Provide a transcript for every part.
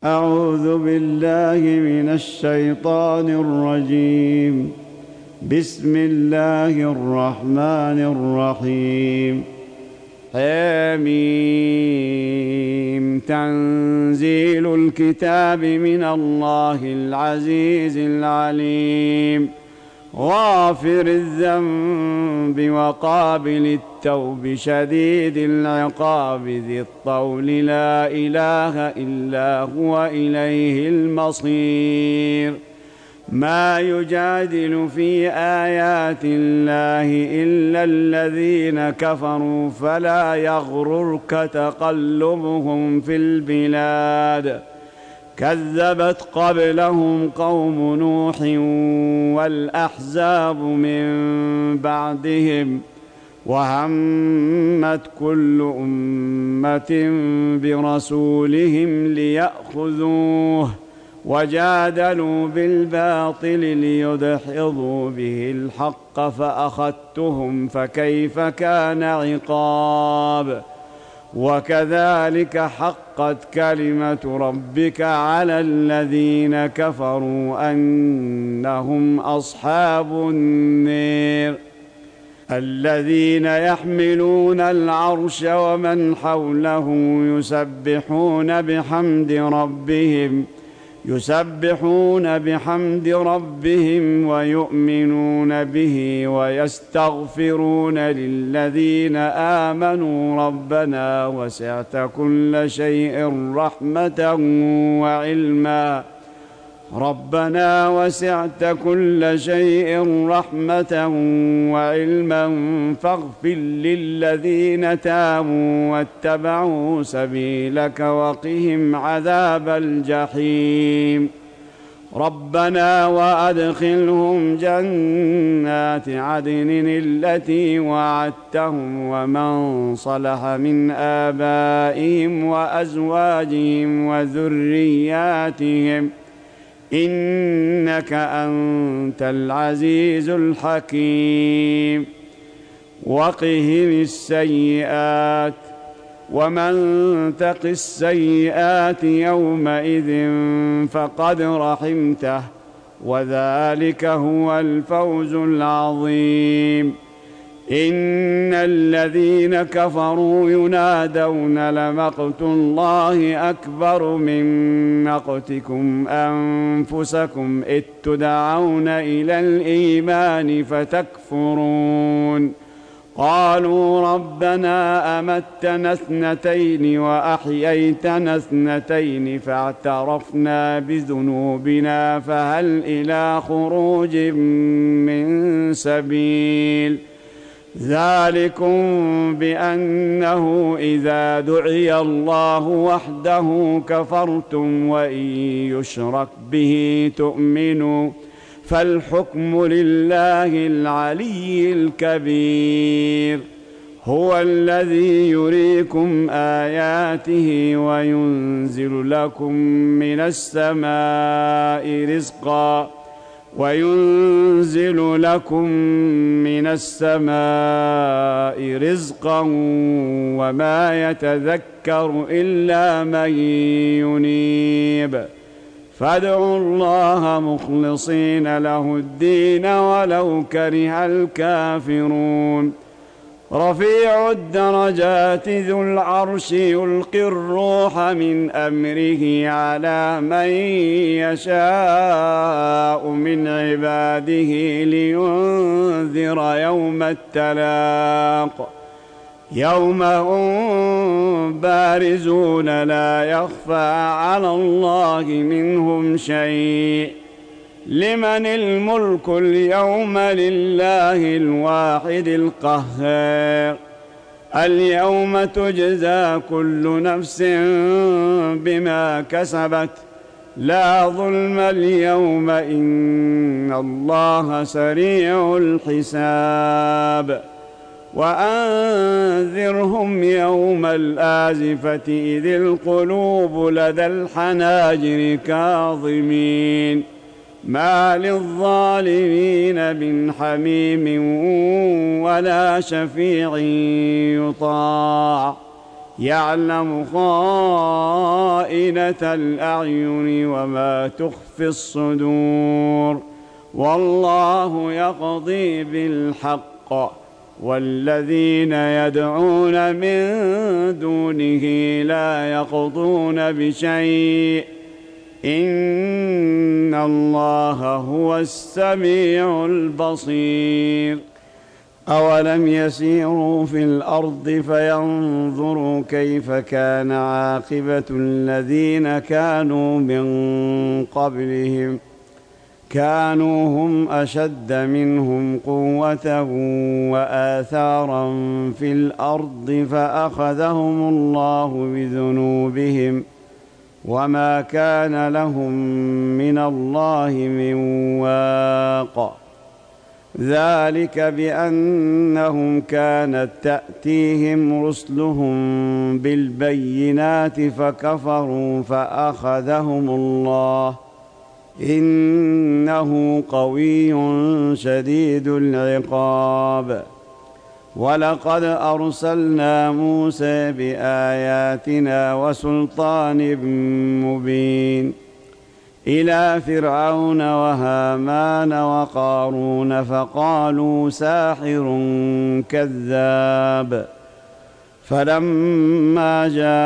أعوذ بالله من الشيطان الرجيم. بسم الله الرحمن الرحيم. حميم. تنزيل الكتاب من الله العزيز العليم، غافر الذنب وقابل التوب شديد العقاب ذي الطول، لا إله إلا هو إليه المصير. ما يجادل في آيات الله إلا الذين كفروا، فلا يغررك تقلبهم في البلاد. كذبت قبلهم قوم نوح والأحزاب من بعدهم، وهمت كل أمة برسولهم ليأخذوه، وجادلوا بالباطل ليدحضوا به الحق فأخذتهم، فكيف كان عقاب. وكذلك حقت كلمة ربك على الذين كفروا أنهم أصحاب النار. الذين يحملون العرش ومن حوله يسبحون بحمد ربهم ويؤمنون به ويستغفرون للذين آمنوا ربنا وسعت كل شيء رحمة وعلما فاغفر للذين تابوا واتبعوا سبيلك وقهم عذاب الجحيم. ربنا وأدخلهم جنات عدن التي وعدتهم ومن صلح من آبائهم وأزواجهم وذرياتهم إنك أنت العزيز الحكيم. وقهم السيئات، ومن تق السيئات يومئذ فقد رحمته، وذلك هو الفوز العظيم. إن الذين كفروا ينادون لمقت الله أكبر من مقتكم أنفسكم إذ تدعون إلى الإيمان فتكفرون. قالوا ربنا أمتنا اثنتين وأحييتنا اثنتين فاعترفنا بذنوبنا فهل إلى خروج من سبيل. ذلكم بأنه إذا دعي الله وحده كفرتم وإن يشرك به تؤمنوا، فالحكم لله العلي الكبير. هو الذي يريكم آياته وينزل لكم من السماء رزقا وما يتذكر إلا من ينيب. فادعوا الله مخلصين له الدين ولو كره الكافرون. رفيع الدرجات ذو العرش يلقي الروح من أمره على من يشاء من عباده لينذر يوم التلاق، يوم هم بارزون لا يخفى على الله منهم شيء. لمن الملك اليوم؟ لله الواحد القهار. اليوم تجزى كل نفس بما كسبت، لا ظلم اليوم إن الله سريع الحساب. وأنذرهم يوم الآزفة إذ القلوب لدى الحناجر كاظمين، ما للظالمين من حميم ولا شفيع يطاع، يعلم خائنة الأعين وما تخفي الصدور، والله يقضي بالحق، والذين يدعون من دونه لا يقضون بشيء، إن الله هو السميع البصير. أولم يسيروا في الأرض فينظروا كيف كان عاقبة الذين كانوا من قبلهم، كانوا هم أشد منهم قوة وآثارا في الأرض فأخذهم الله بذنوبهم وما كان لهم من الله من واق. ذلك بأنهم كانت تأتيهم رسلهم بالبينات فكفروا فأخذهم الله، إنه قوي شديد العقاب. ولقد أرسلنا موسى بآياتنا وسلطان مبين إلى فرعون وهامان وقارون فقالوا ساحر كذاب، فلما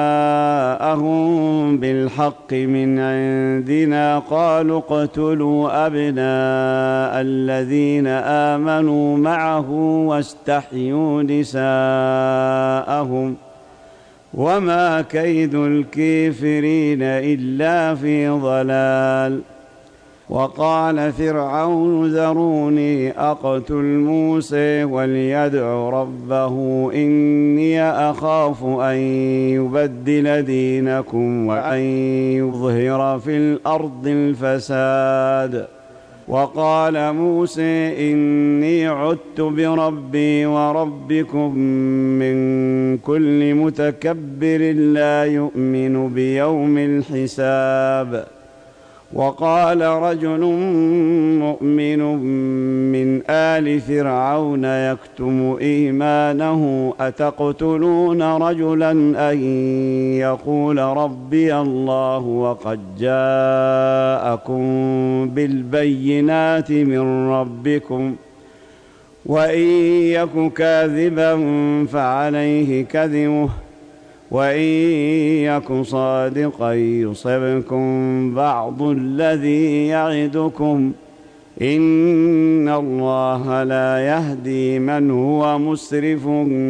جاءهم بالحق من عندنا قالوا اقتلوا أبناء الذين آمنوا معه واستحيوا نساءهم، وما كيد الكافرين إلا في ضلال. وقال فرعون ذروني أقتل موسى وليدع ربه إني أخاف أن يبدل دينكم وأن يظهر في الأرض الفساد. وقال موسى إني عدت بربي وربكم من كل متكبر لا يؤمن بيوم الحساب. وقال رجل مؤمن من آل فرعون يكتم إيمانه أتقتلون رجلا أن يقول ربي الله وقد جاءكم بالبينات من ربكم وإن يك كاذبا فعليه كذبه وإن يك صادقا يصبكم بعض الذي يعدكم إن الله لا يهدي من هو مسرف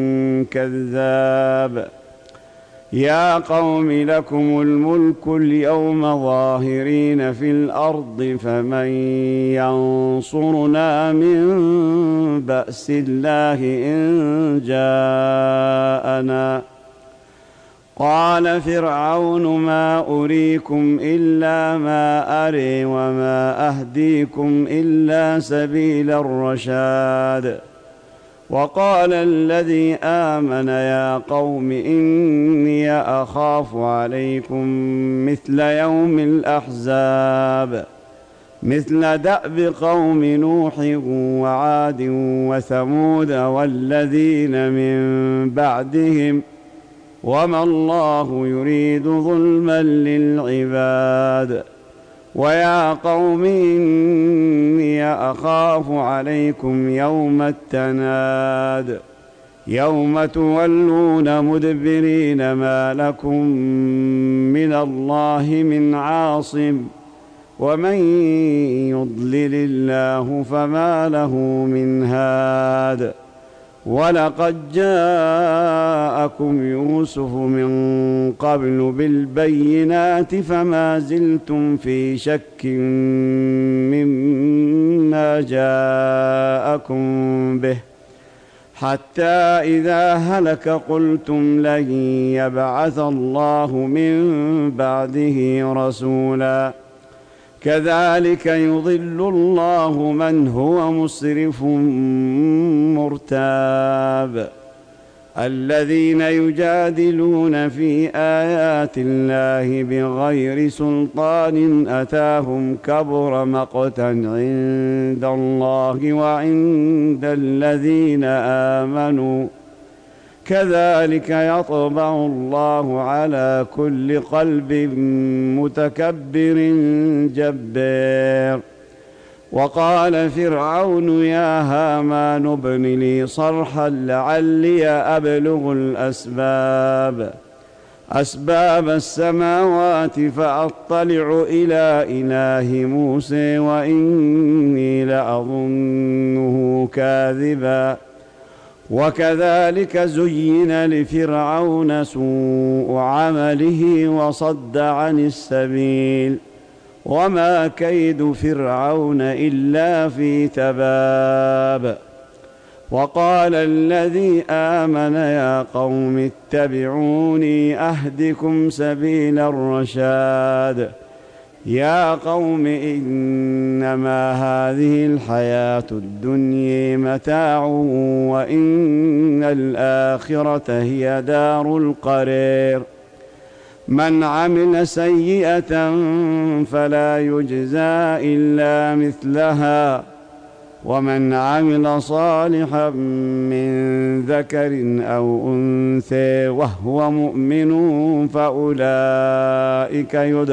كذاب. يا قوم لكم الملك اليوم ظاهرين في الأرض فمن ينصرنا من بأس الله إن جاءنا. قال فرعون ما أريكم إلا ما أري وما أهديكم إلا سبيل الرشاد. وقال الذي آمن يا قوم إني أخاف عليكم مثل يوم الأحزاب مثل دأب قوم نوح وعاد وثمود والذين من بعدهم وما الله يريد ظلما للعباد. ويا قوم إني أخاف عليكم يوم التناد يوم تولون مدبرين ما لكم من الله من عاصم ومن يضلل الله فما له من هاد. ولقد جاءكم يوسف من قبل بالبينات فما زلتم في شك مما جاءكم به حتى إذا هلك قلتم لن يبعث الله من بعده رسولا كذلك يضل الله من هو مسرف مرتاب. الذين يجادلون في آيات الله بغير سلطان أتاهم كبر مقتا عند الله وعند الذين آمنوا كذلك يطبع الله على كل قلب متكبر جبار. وقال فرعون يا هامان ابن لي صرحا لعلي أبلغ أسباب السماوات فأطلع إلى إله موسى وإني لأظنه كاذبا. وكذلك زين لفرعون سوء عمله وصد عن السبيل وما كيد فرعون إلا في تباب. وقال الذي آمن يا قوم اتبعوني أهدكم سبيل الرشاد. يا قوم إنما هذه الحياة الدنيا متاع وإن الآخرة هي دار القرار. من عمل سيئة فلا يجزى إلا مثلها ومن عمل صالحا من ذكر أو أنثى وهو مؤمن فأولئك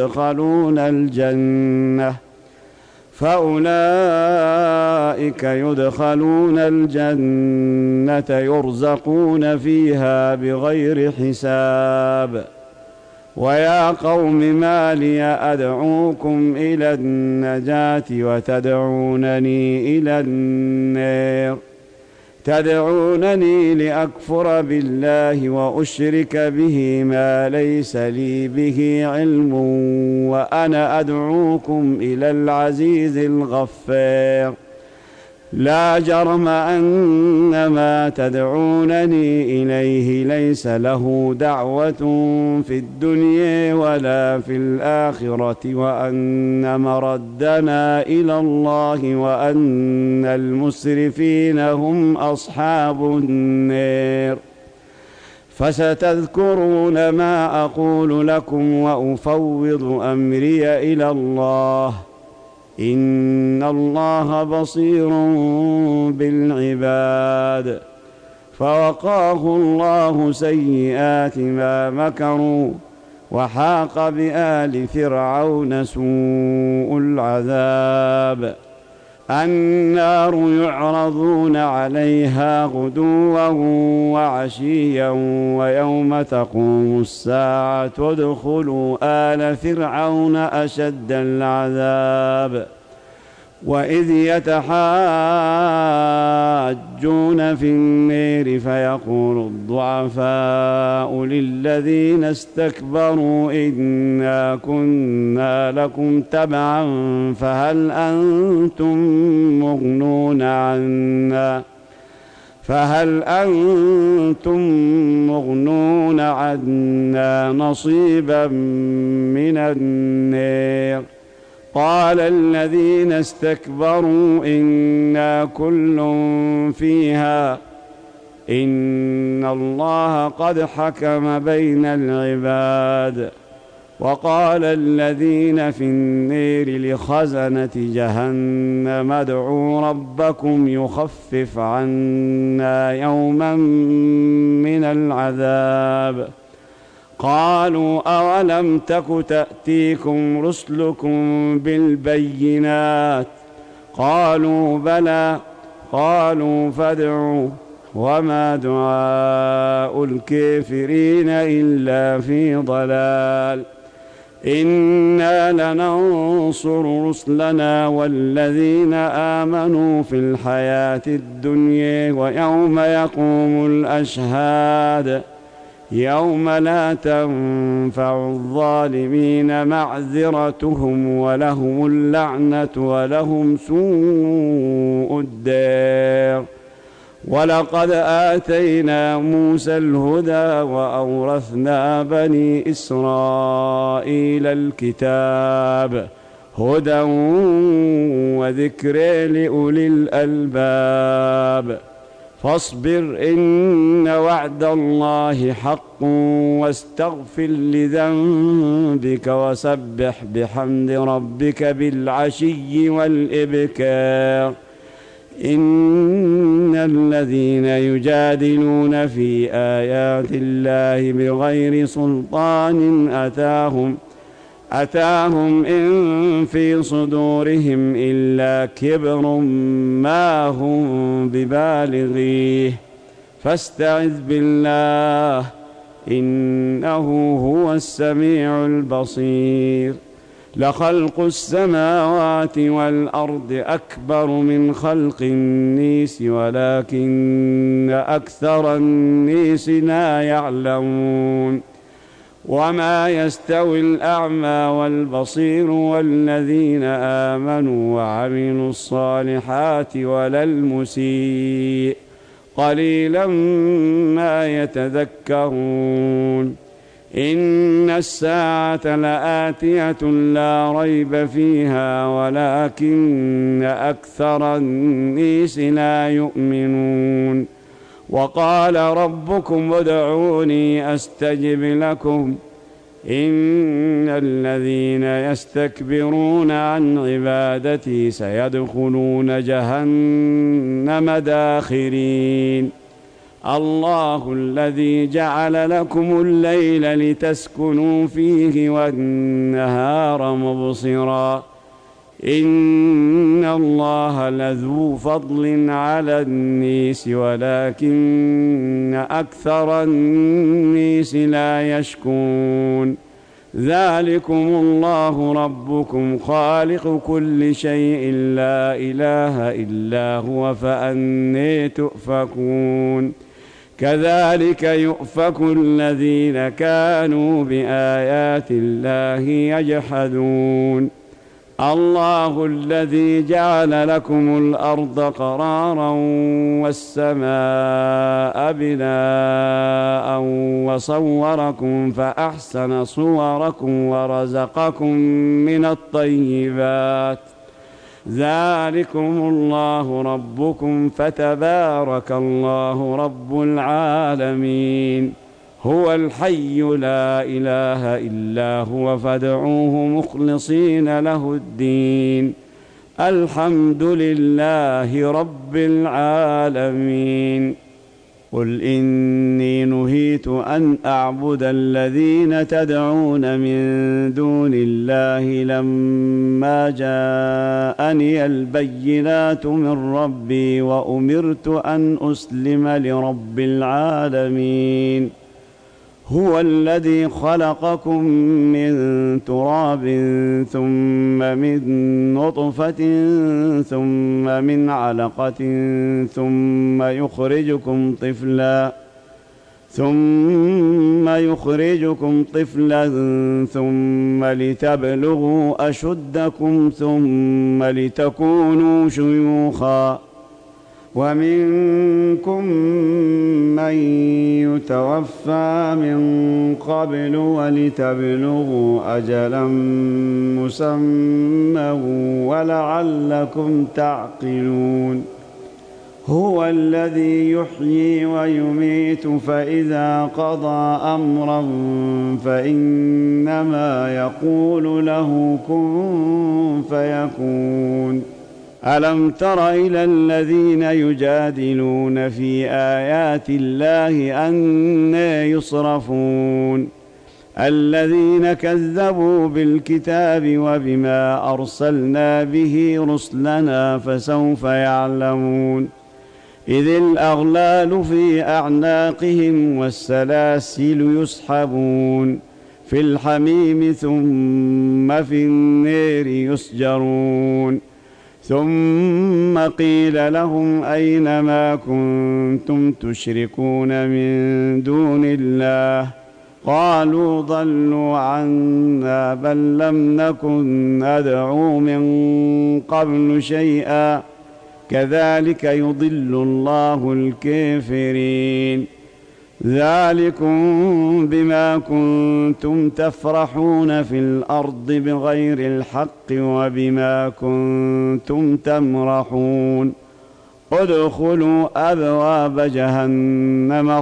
يدخلون الجنة يرزقون فيها بغير حساب. ويا قوم ما لي أدعوكم إلى النجاة وتدعونني إلى النار. تدعونني لأكفر بالله وأشرك به ما ليس لي به علم وأنا أدعوكم إلى العزيز الغفار. لا جرم أن ما تدعونني إليه ليس له دعوة في الدنيا ولا في الآخرة وأن مردنا إلى الله وأن المسرفين هم أصحاب النار. فستذكرون ما أقول لكم وأفوض أمري إلى الله إن الله بصير بالعباد. فوقاه الله سيئات ما مكروا وحاق بآل فرعون سوء العذاب. النار يعرضون عليها غدوا وعشيا ويوم تقوم الساعة ادخلوا آل فرعون أشد العذاب. وإذ يتحاجون في النار فيقول الضعفاء للذين استكبروا إنا كنا لكم تبعا فهل أنتم مغنون عنا نصيبا من النار. قال الذين استكبروا إنا كل فيها إن الله قد حكم بين العباد. وقال الذين في النار لخزنة جهنم ادعوا ربكم يخفف عنا يوما من العذاب. قالوا أولم تك تأتيكم رسلكم بالبينات قالوا بلى قالوا فادعوا وما دعاء الكافرين إلا في ضلال. إنا لننصر رسلنا والذين آمنوا في الحياة الدنيا ويوم يقوم الأشهاد يوم لا تنفع الظالمين معذرتهم ولهم اللعنة ولهم سوء الدار. ولقد آتينا موسى الهدى وأورثنا بني إسرائيل الكتاب هدى وذكر لأولي الألباب. فاصبر إن وعد الله حق واستغفر لذنبك وسبح بحمد ربك بالعشي والإبكار إن الذين يجادلون في آيات الله بغير سلطان أتاهم إن في صدورهم إلا كبر ما هم ببالغيه فاستعذ بالله إنه هو السميع البصير لخلق السماوات والأرض أكبر من خلق الناس ولكن أكثر الناس لا يعلمون وما يستوي الأعمى والبصير والذين آمنوا وعملوا الصالحات ولا المسيء قليلا ما يتذكرون إن الساعة لآتية لا ريب فيها ولكن أكثر الناس لا يؤمنون وقال ربكم ادعوني أستجب لكم إن الذين يستكبرون عن عبادتي سيدخلون جهنم داخرين الله الذي جعل لكم الليل لتسكنوا فيه والنهار مبصرا إن الله لذو فضل على الناس ولكن أكثر الناس لا يشكرون ذلكم الله ربكم خالق كل شيء لا إله إلا هو فأني تؤفكون كذلك يؤفك الذين كانوا بآيات الله يجحدون الله الذي جعل لكم الأرض قرارا والسماء بناء وصوركم فأحسن صوركم ورزقكم من الطيبات ذلكم الله ربكم فتبارك الله رب العالمين هو الحي لا إله إلا هو فادعوه مخلصين له الدين الحمد لله رب العالمين قل إني نهيت أن أعبد الذين تدعون من دون الله لما جاءني البينات من ربي وأمرت أن أسلم لرب العالمين هو الذي خلقكم من تراب ثم من نطفة ثم من علقة ثم يخرجكم طفلا ثم لتبلغوا أشدكم ثم لتكونوا شيوخا ومنكم من يتوفى من قبل ولتبلغوا أجلا مسمى ولعلكم تعقلون هو الذي يحيي ويميت فإذا قضى أمرا فإنما يقول له كن فيكون ألم تر إلى الذين يجادلون في آيات الله أنى يصرفون الذين كذبوا بالكتاب وبما أرسلنا به رسلنا فسوف يعلمون إذ الأغلال في أعناقهم والسلاسل يسحبون في الحميم ثم في النار يسجرون ثم قيل لهم أين ما كنتم تشركون من دون الله قالوا ضلوا عنا بل لم نكن ندعو من قبل شيئا كذلك يضل الله الكافرين ذلكم بما كنتم تفرحون في الأرض بغير الحق وبما كنتم تمرحون ادخلوا أبواب جهنم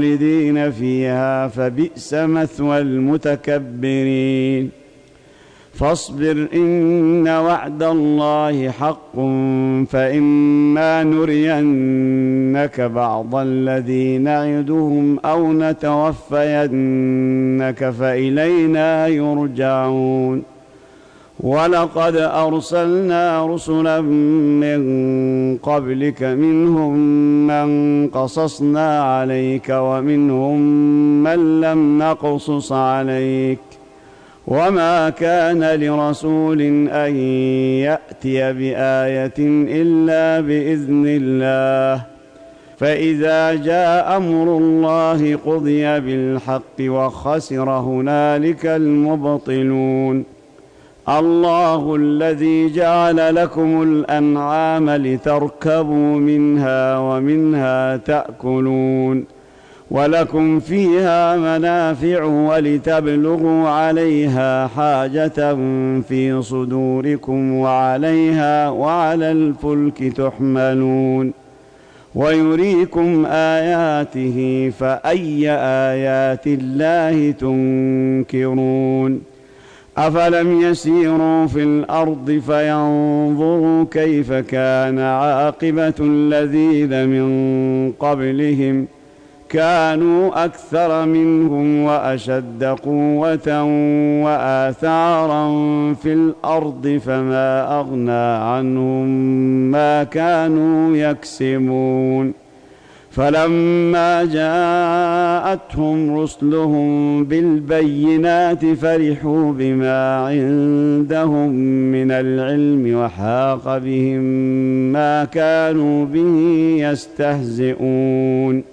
خالدين فيها فبئس مثوى المتكبرين فاصبر إن وعد الله حق فإما نرينك بعض الذي نعدهم أو نتوفينك فإلينا يرجعون ولقد أرسلنا رسلا من قبلك منهم من قصصنا عليك ومنهم من لم نقصص عليك وما كان لرسول أن يأتي بآية إلا بإذن الله فإذا جاء أمر الله قضي بالحق وخسر هنالك المبطلون الله الذي جعل لكم الأنعام لتركبوا منها ومنها تأكلون ولكم فيها منافع ولتبلغوا عليها حاجة في صدوركم وعليها وعلى الفلك تحملون ويريكم آياته فأي آيات الله تنكرون أفلم يسيروا في الأرض فينظروا كيف كان عاقبة الذين من قبلهم كانوا أكثر منهم وأشد قوة وآثارا في الأرض فما أغنى عنهم ما كانوا يكسبون فلما جاءتهم رسلهم بالبينات فرحوا بما عندهم من العلم وحاق بهم ما كانوا به يستهزئون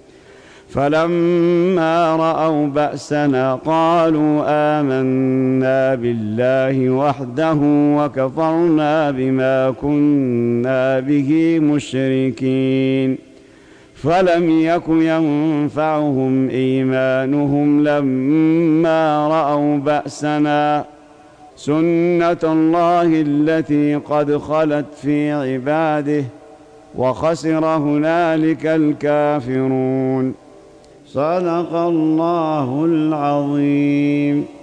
فلما رأوا بأسنا قالوا آمنا بالله وحده وكفرنا بما كنا به مشركين فلم يك ينفعهم إيمانهم لما رأوا بأسنا سنة الله التي قد خلت في عباده وخسر هنالك الكافرون صدق الله العظيم.